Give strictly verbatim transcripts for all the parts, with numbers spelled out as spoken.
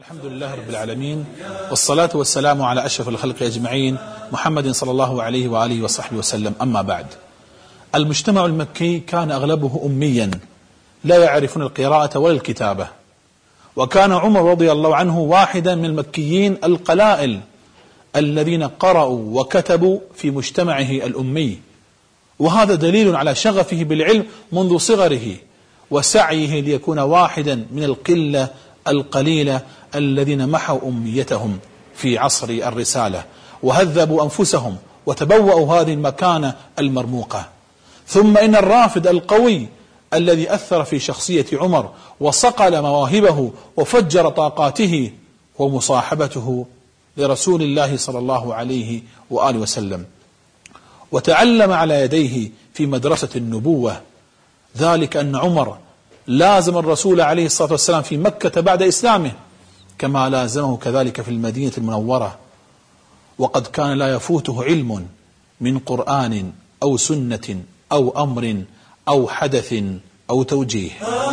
الحمد لله رب العالمين، والصلاة والسلام على أشرف الخلق أجمعين محمد صلى الله عليه وآله وصحبه وسلم. أما بعد، المجتمع المكي كان أغلبه أميا لا يعرفون القراءة ولا الكتابة، وكان عمر رضي الله عنه واحدا من المكيين القلائل الذين قرأوا وكتبوا في مجتمعه الأمي، وهذا دليل على شغفه بالعلم منذ صغره وسعيه ليكون واحدا من القلة القليلة الذين محوا أميتهم في عصر الرسالة وهذبوا أنفسهم وتبوأوا هذه المكانة المرموقة. ثم إن الرافد القوي الذي أثر في شخصية عمر وصقل مواهبه وفجر طاقاته هو مصاحبته لرسول الله صلى الله عليه وآله وسلم، وتعلم على يديه في مدرسة النبوة، ذلك أن عمر لازم الرسول عليه الصلاة والسلام في مكة بعد إسلامه كما لازمه كذلك في المدينة المنورة، وقد كان لا يفوته علم من قرآن أو سنة أو أمر أو حدث أو توجيه.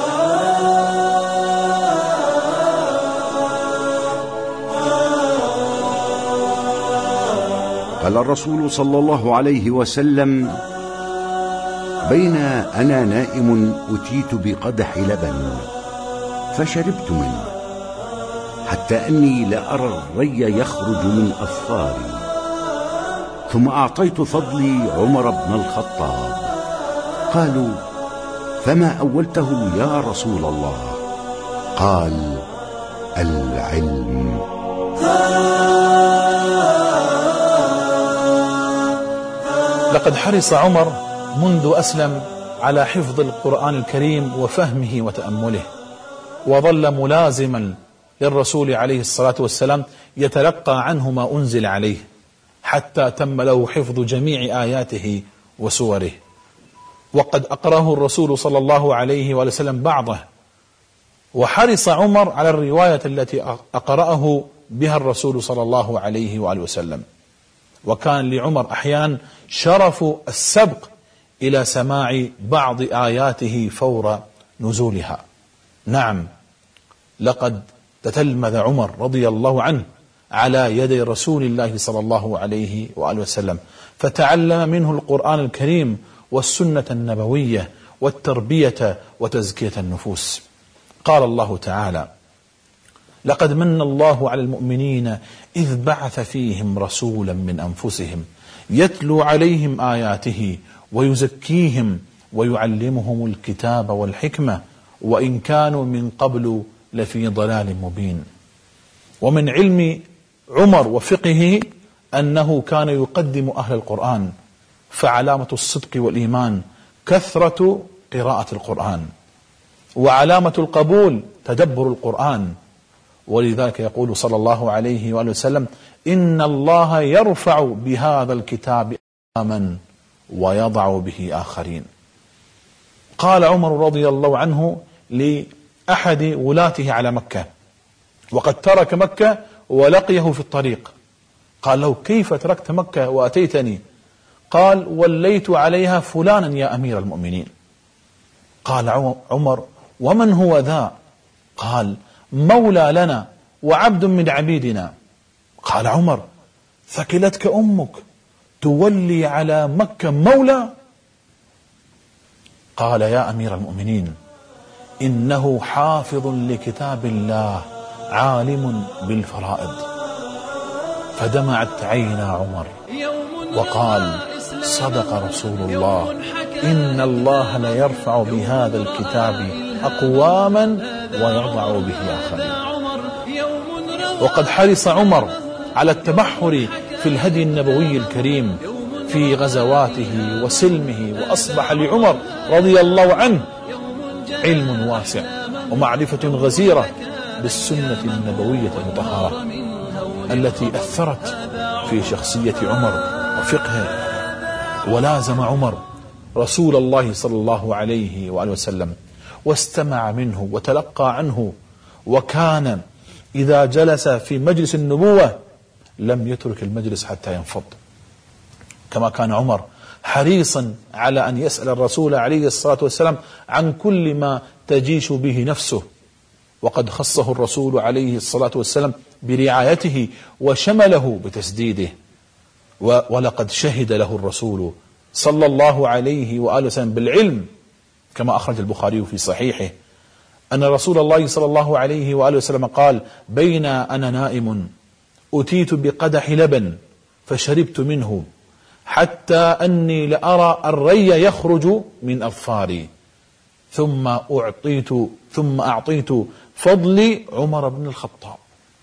قال الرسول صلى الله عليه وسلم: بين أنا نائم أتيت بقدح لبن فشربت منه حتى أني لأرى الري يخرج من أظفاري، ثم أعطيت فضلي عمر بن الخطاب. قالوا: فما أولته يا رسول الله؟ قال: العلم. لقد حرص عمر منذ أسلم على حفظ القرآن الكريم وفهمه وتأمله، وظل ملازما للرسول عليه الصلاة والسلام يتلقى عنه ما أنزل عليه حتى تم له حفظ جميع آياته وسوره. وقد أقرأه الرسول صلى الله عليه وسلم بعضه، وحرص عمر على الرواية التي أقرأه بها الرسول صلى الله عليه وآله وسلم، وكان لعمر أحيانا شرف السبق إلى سماع بعض آياته فور نزولها. نعم، لقد تتلمذ عمر رضي الله عنه على يدي رسول الله صلى الله عليه وآله وسلم، فتعلم منه القرآن الكريم والسنة النبوية والتربية وتزكية النفوس. قال الله تعالى: لقد من الله على المؤمنين إذ بعث فيهم رسولا من أنفسهم يتلو عليهم آياته ويزكيهم ويعلمهم الكتاب والحكمة وإن كانوا من قبل لفي ضلال مبين. ومن علم عمر وفقهه أنه كان يقدم أهل القرآن، فعلامة الصدق والإيمان كثرة قراءة القرآن، وعلامة القبول تدبر القرآن، ولذلك يقول صلى الله عليه وآله وسلم: إن الله يرفع بهذا الكتاب أقواما ويضع به آخرين. قال عمر رضي الله عنه لأحد ولاته على مكة وقد ترك مكة ولقيه في الطريق، قال له: كيف تركت مكة وأتيتني؟ قال: وليت عليها فلانا يا أمير المؤمنين. قال عمر: ومن هو ذا؟ قال: مولى لنا وعبد من عبيدنا. قال عمر: ثكلتك أمك تولي على مكة مولى؟ قال: يا أمير المؤمنين، إنه حافظ لكتاب الله عالم بالفرائض. فدمعت عينا عمر وقال: صدق رسول الله، إن الله ليرفع بهذا الكتاب أقواما ويضع به آخرين. وقد حرص عمر على التبحر في الهدي النبوي الكريم في غزواته وسلمه، وأصبح لعمر رضي الله عنه علم واسع ومعرفة غزيرة بالسنة النبوية المطهرة التي أثرت في شخصية عمر وفقهه. ولازم عمر رسول الله صلى الله عليه وآله وسلم واستمع منه وتلقى عنه، وكان إذا جلس في مجلس النبوة لم يترك المجلس حتى ينفض، كما كان عمر حريصا على أن يسأل الرسول عليه الصلاة والسلام عن كل ما تجيش به نفسه وقد خصه الرسول عليه الصلاة والسلام برعايته وشمله بتسديده. ولقد شهد له الرسول صلى الله عليه وآله وسلم بالعلم كما أخرج البخاري في صحيحه أن رسول الله صلى الله عليه وآله وسلم قال: بين أنا نائم أتيت بقدح لبن فشربت منه حتى أني لأرى الري يخرج من أظفاري ثم أعطيت ثم أعطيت فضلي عمر بن الخطاب.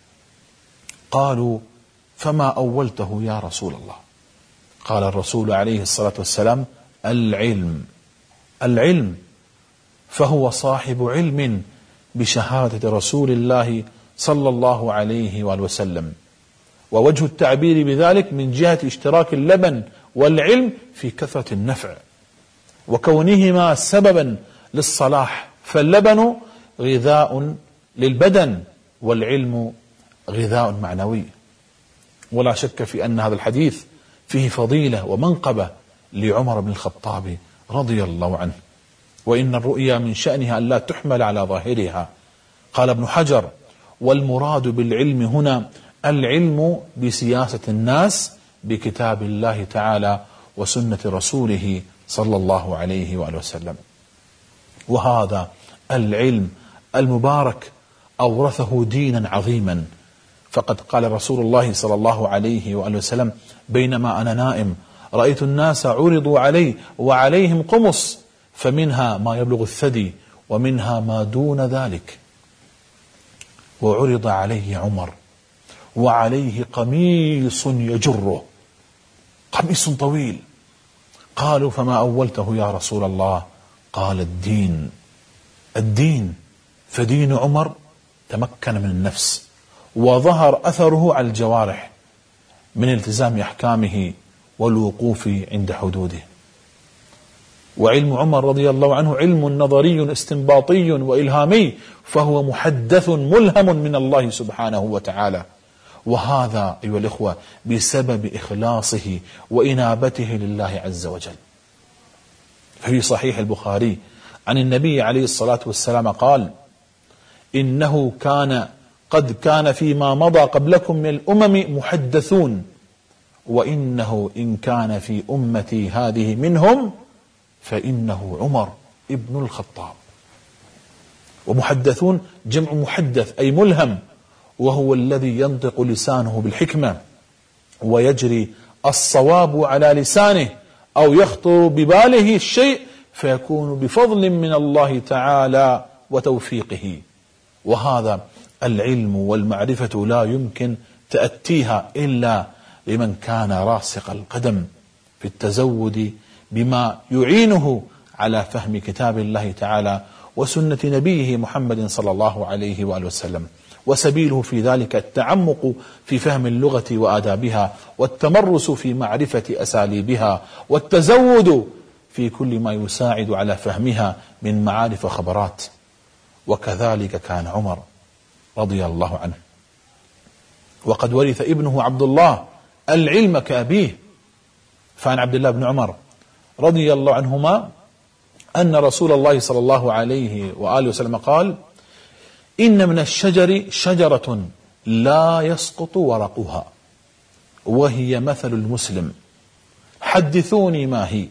قالوا: فما أولته يا رسول الله؟ قال الرسول عليه الصلاة والسلام: العلم العلم فهو صاحب علم بشهادة رسول الله صلى الله عليه وآله وسلم. ووجه التعبير بذلك من جهة اشتراك اللبن والعلم في كثرة النفع وكونهما سببا للصلاح، فاللبن غذاء للبدن والعلم غذاء معنوي. ولا شك في أن هذا الحديث فيه فضيلة ومنقبة لعمر بن الخطاب رضي الله عنه، وإن الرؤيا من شأنها أن لا تحمل على ظاهرها. قال ابن حجر: والمراد بالعلم هنا العلم بسياسة الناس بكتاب الله تعالى وسنة رسوله صلى الله عليه وآله وسلم. وهذا العلم المبارك أورثه دينا عظيما، فقد قال رسول الله صلى الله عليه وآله وسلم: بينما أنا نائم رأيت الناس عرضوا علي وعليهم قمص، فمنها ما يبلغ الثدي ومنها ما دون ذلك، وعرض عليه عمر وعليه قميص يجره، قميص طويل. قالوا: فما أولته يا رسول الله؟ قال: الدين الدين فدين عمر تمكن من النفس وظهر أثره على الجوارح من التزام أحكامه والوقوف عند حدوده. وعلم عمر رضي الله عنه علم نظري استنباطي وإلهامي، فهو محدث ملهم من الله سبحانه وتعالى، وهذا أيها الإخوة بسبب إخلاصه وإنابته لله عز وجل. في صحيح البخاري عن النبي عليه الصلاة والسلام قال: إنه كان قد كان فيما مضى قبلكم من الأمم محدثون، وإنه إن كان في أمتي هذه منهم فإنه عمر ابن الخطاب. ومحدثون جمع محدث أي ملهم، وهو الذي ينطق لسانه بالحكمة ويجري الصواب على لسانه أو يخطر بباله الشيء فيكون بفضل من الله تعالى وتوفيقه. وهذا العلم والمعرفة لا يمكن تأتيها إلا لمن كان راسخ القدم في التزود بما يعينه على فهم كتاب الله تعالى وسنة نبيه محمد صلى الله عليه وآله وسلم. وسبيله في ذلك التعمق في فهم اللغة وآدابها، والتمرس في معرفة أساليبها، والتزود في كل ما يساعد على فهمها من معارف وخبرات. وكذلك كان عمر رضي الله عنه، وقد ورث ابنه عبد الله العلم كأبيه. فعن عبد الله بن عمر رضي الله عنهما أن رسول الله صلى الله عليه وآله وسلم قال: إن من الشجر شجرة لا يسقط ورقها وهي مثل المسلم، حدثوني ما هي.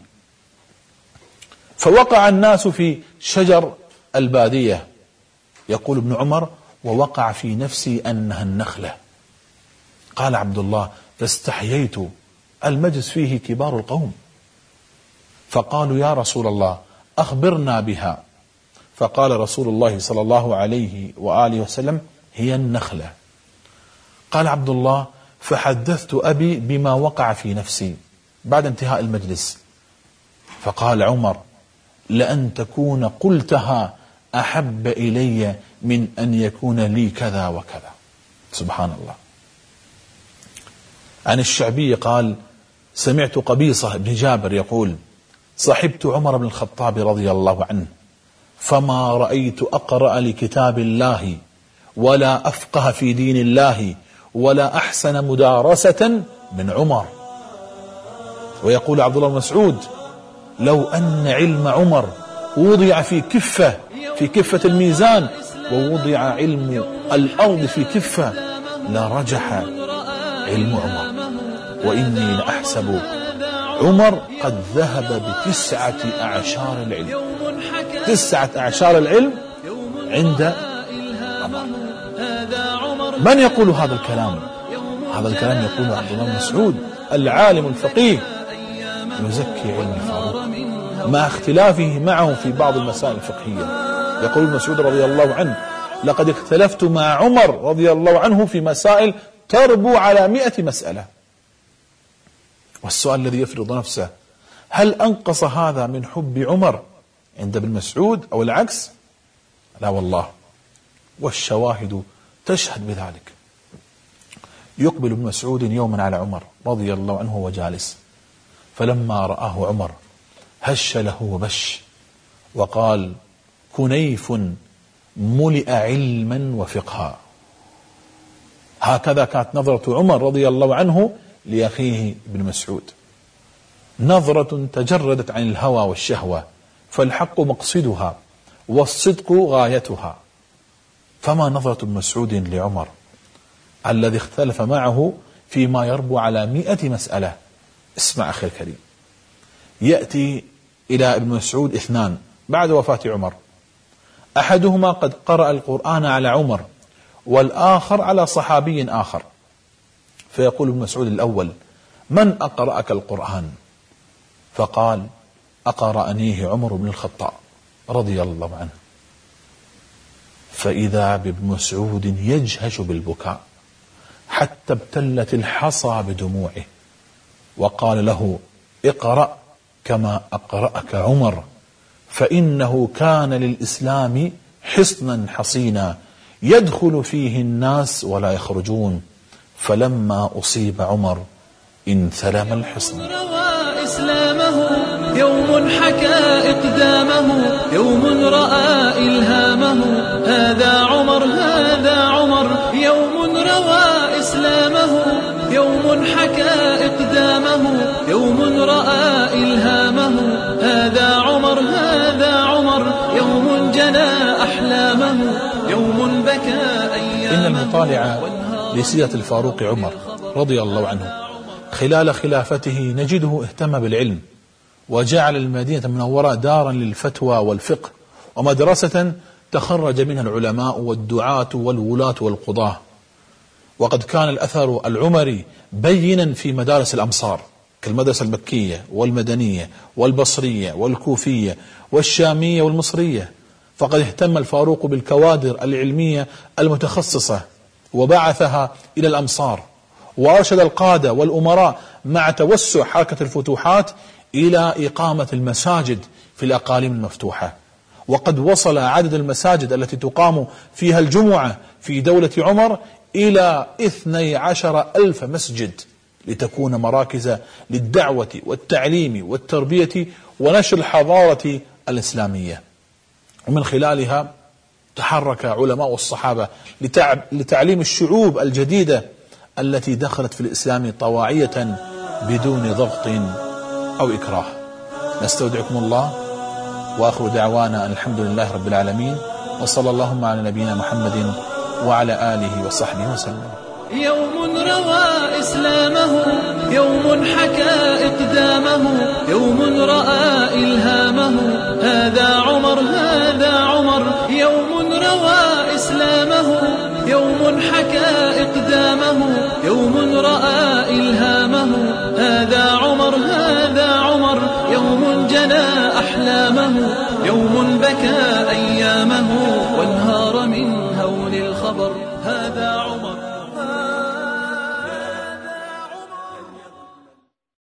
فوقع الناس في شجر البادية. يقول ابن عمر: ووقع في نفسي أنها النخلة. قال عبد الله: فاستحييت، المجلس فيه كبار القوم، فقالوا: يا رسول الله أخبرنا بها. فقال رسول الله صلى الله عليه وآله وسلم: هي النخلة. قال عبد الله: فحدثت أبي بما وقع في نفسي بعد انتهاء المجلس. فقال عمر: لأن تكون قلتها أحب إلي من أن يكون لي كذا وكذا. سبحان الله. عن الشعبي قال: سمعت قبيصة بن جابر يقول: صحبت عمر بن الخطاب رضي الله عنه، فما رأيت أقرأ لكتاب الله ولا أفقه في دين الله ولا أحسن مدارسة من عمر. ويقول عبد الله بن مسعود: لو أن علم عمر وضع في كفة في كفة الميزان ووضع علم الأرض في كفة لرجح علم عمر. وإني لأحسب عمر قد ذهب بتسعة أعشار العلم. تسعة أعشار العلم عند عمر. من يقول هذا الكلام؟ هذا الكلام يقول عبد الله بن مسعود العالم الفقيه، يزكي علم الفاروق مع اختلافه معه في بعض المسائل الفقهية. يقول ابن مسعود رضي الله عنه: لقد اختلفت مع عمر رضي الله عنه في مسائل تربو على مئة مسألة. والسؤال الذي يفرض نفسه: هل أنقص هذا من حب عمر عند ابن مسعود أو العكس؟ لا والله، والشواهد تشهد بذلك. يقبل ابن مسعود يوما على عمر رضي الله عنه وجالس، فلما رآه عمر هش له وبش وقال: كنيف ملئ علما وفقها. هكذا كانت نظرة عمر رضي الله عنه لأخيه ابن مسعود، نظرة تجردت عن الهوى والشهوة، فالحق مقصدها والصدق غايتها. فما نظرة ابن مسعود لعمر الذي اختلف معه فيما يربو على مئة مسألة؟ اسمع أخي الكريم، يأتي إلى ابن مسعود اثنان بعد وفاة عمر، أحدهما قد قرأ القرآن على عمر والآخر على صحابي آخر، فيقول ابن مسعود الأول: من أقرأك القرآن؟ فقال: أقرأنيه عمر بن الخطاب رضي الله عنه. فإذا بابن مسعود يجهش بالبكاء حتى ابتلت الحصى بدموعه، وقال له: اقرأ كما أقرأك عمر، فإنه كان للإسلام حصنا حصينا يدخل فيه الناس ولا يخرجون، فلما أصيب عمر انثلم الحصن. روى إسلامه يوم حكى إقدامه، يوم رأى إلهامه، هذا عمر هذا عمر. يوم روى إسلامه يوم حكى إقدامه، يوم رأى إلهامه، هذا عمر هذا عمر. يوم جنى أحلامه، يوم بكى أيامه. إن المطالع لسيرة الفاروق عمر رضي الله عنه خلال خلافته نجده اهتم بالعلم، وجعل المدينة المنورة دارا للفتوى والفقه ومدرسة تخرج منها العلماء والدعاة والولاة والقضاة. وقد كان الأثر العمري بينا في مدارس الأمصار كالمدرسة المكية والمدنية والبصرية والكوفية والشامية والمصرية، فقد اهتم الفاروق بالكوادر العلمية المتخصصة وبعثها إلى الأمصار، وأرشد القادة والأمراء مع توسع حركة الفتوحات إلى إقامة المساجد في الأقاليم المفتوحة. وقد وصل عدد المساجد التي تقام فيها الجمعة في دولة عمر إلى اثني عشر ألف مسجد، لتكون مراكز للدعوة والتعليم والتربية ونشر الحضارة الإسلامية. ومن خلالها تحرك علماء الصحابة لتعليم الشعوب الجديدة التي دخلت في الإسلام طواعية بدون ضغط أو إكراه. نستودعكم الله، وآخر دعوانا أن الحمد لله رب العالمين، وصلى اللهم على نبينا محمد وعلى آله وصحبه وسلم. يوم روى إسلامه يوم حكى إقدامه، يوم رأى إلهامه، هذا عمر هذا عمر. يوم روى إسلامه يوم حكى إقدامه، يوم رأى إلهامه، هذا عمر هذا عمر. يوم جنى أحلامه، يوم بكى أيامه،